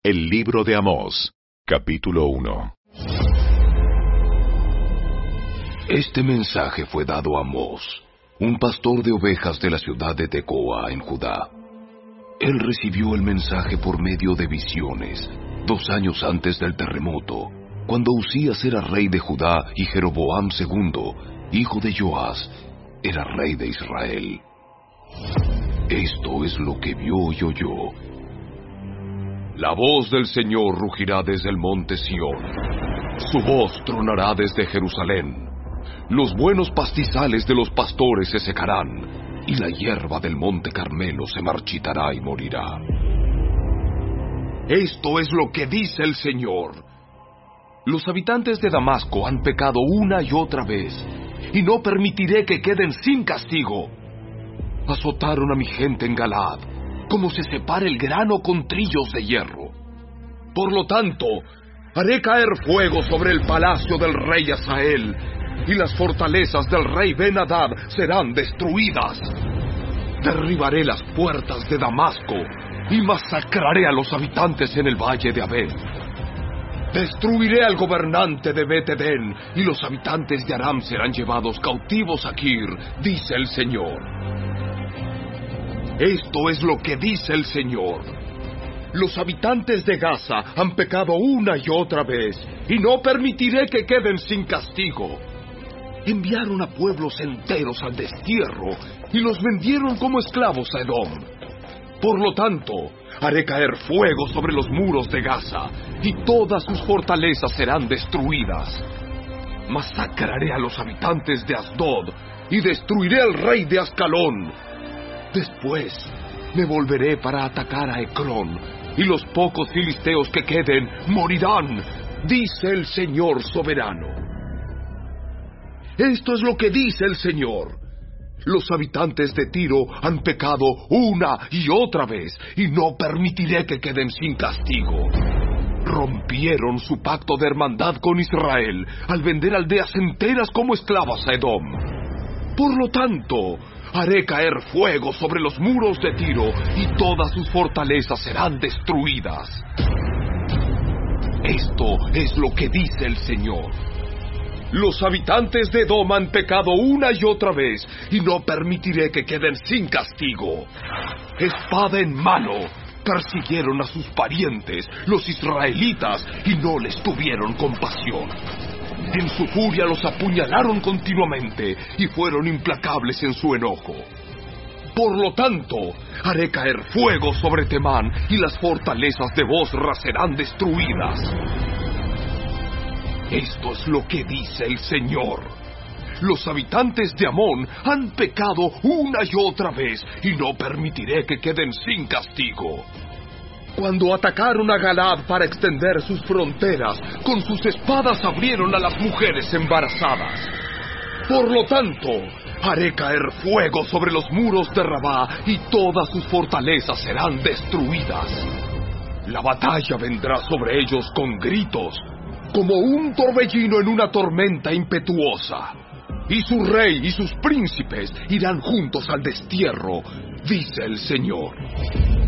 El libro de Amós, capítulo 1. Este mensaje fue dado a Amós, un pastor de ovejas de la ciudad de Tecoa, en Judá. Él recibió el mensaje por medio de visiones, 2 años antes del terremoto, cuando Uzías era rey de Judá y Jeroboam II, hijo de Joás, era rey de Israel. Esto es lo que vio y oyó. La voz del Señor rugirá desde el monte Sión. Su voz tronará desde Jerusalén. Los buenos pastizales de los pastores se secarán, y la hierba del monte Carmelo se marchitará y morirá. Esto es lo que dice el Señor. Los habitantes de Damasco han pecado una y otra vez, y no permitiré que queden sin castigo. Azotaron a mi gente en Galaad, como se separa el grano con trillos de hierro. Por lo tanto, haré caer fuego sobre el palacio del rey Hazael, y las fortalezas del rey Ben-Hadad serán destruidas. Derribaré las puertas de Damasco, y masacraré a los habitantes en el valle de Abel. Destruiré al gobernante de Bet-Edén, y los habitantes de Aram serán llevados cautivos a Kir, dice el Señor. Esto es lo que dice el Señor. Los habitantes de Gaza han pecado una y otra vez, y no permitiré que queden sin castigo. Enviaron a pueblos enteros al destierro, y los vendieron como esclavos a Edom. Por lo tanto, haré caer fuego sobre los muros de Gaza, y todas sus fortalezas serán destruidas. Masacraré a los habitantes de Asdod, y destruiré al rey de Ascalón. Después me volveré para atacar a Ecrón, y los pocos filisteos que queden morirán, dice el Señor soberano. Esto es lo que dice el Señor. Los habitantes de Tiro han pecado una y otra vez, y no permitiré que queden sin castigo. Rompieron su pacto de hermandad con Israel al vender aldeas enteras como esclavas a Edom. Por lo tanto, haré caer fuego sobre los muros de Tiro, y todas sus fortalezas serán destruidas. Esto es lo que dice el Señor. Los habitantes de Edom han pecado una y otra vez, y no permitiré que queden sin castigo. Espada en mano, persiguieron a sus parientes, los israelitas, y no les tuvieron compasión. En su furia los apuñalaron continuamente, y fueron implacables en su enojo. Por lo tanto, haré caer fuego sobre Temán, y las fortalezas de Bosra serán destruidas. Esto es lo que dice el Señor. Los habitantes de Amón han pecado una y otra vez, y no permitiré que queden sin castigo. Cuando atacaron a Galaad para extender sus fronteras, con sus espadas abrieron a las mujeres embarazadas. Por lo tanto, haré caer fuego sobre los muros de Rabá, y todas sus fortalezas serán destruidas. La batalla vendrá sobre ellos con gritos, como un torbellino en una tormenta impetuosa. Y su rey y sus príncipes irán juntos al destierro, dice el Señor.